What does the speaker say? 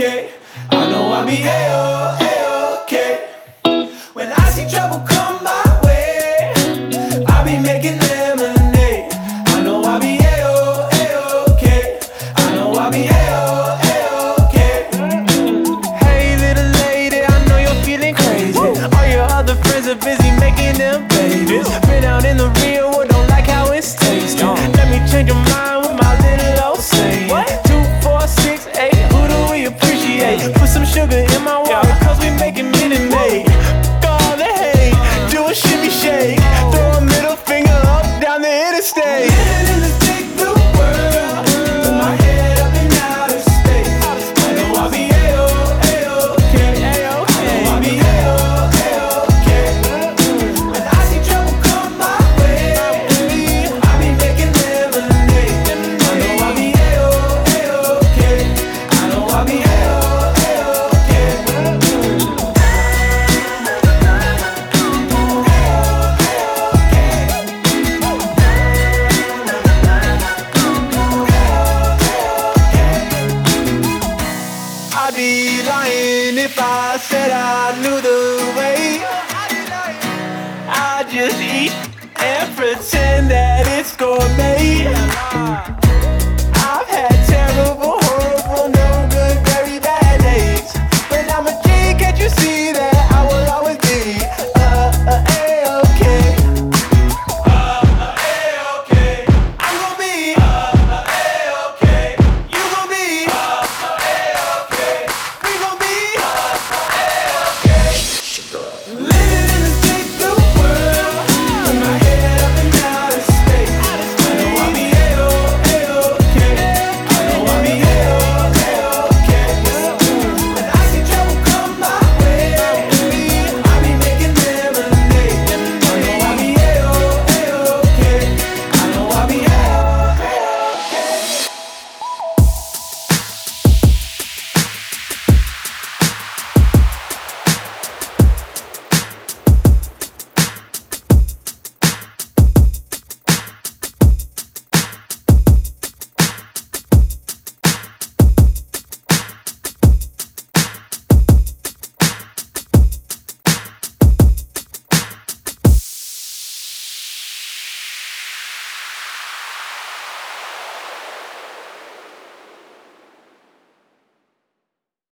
A-okay. I know I'll be A-okay. When I see trouble come my way, I'll be making lemonade. I know I'll be A-okay. I know I'll be A-okay. Hey little lady, I know you're feeling crazy. All your other friends are busy making them babies. Been out in the real world, don't like how it's tasting. Let me change your mind with my little old saying. 2, 4, 6, 8, who do we appreciate? Put some sugar in my water, cause we making Minute Maid. Fuck all the hate, do a shimmy shake. Throw a middle finger up down the interstate. Living in this big blue world, with my head up in outer space. I know I'll be A-okay. I know I'll be A-okay. When I see trouble come my way, I'll be making lemonade. I know I'll be A-okay. I know I'll be A-okay. I'd be lying if I said I knew the way. I just eat and pretend that it's gourmet.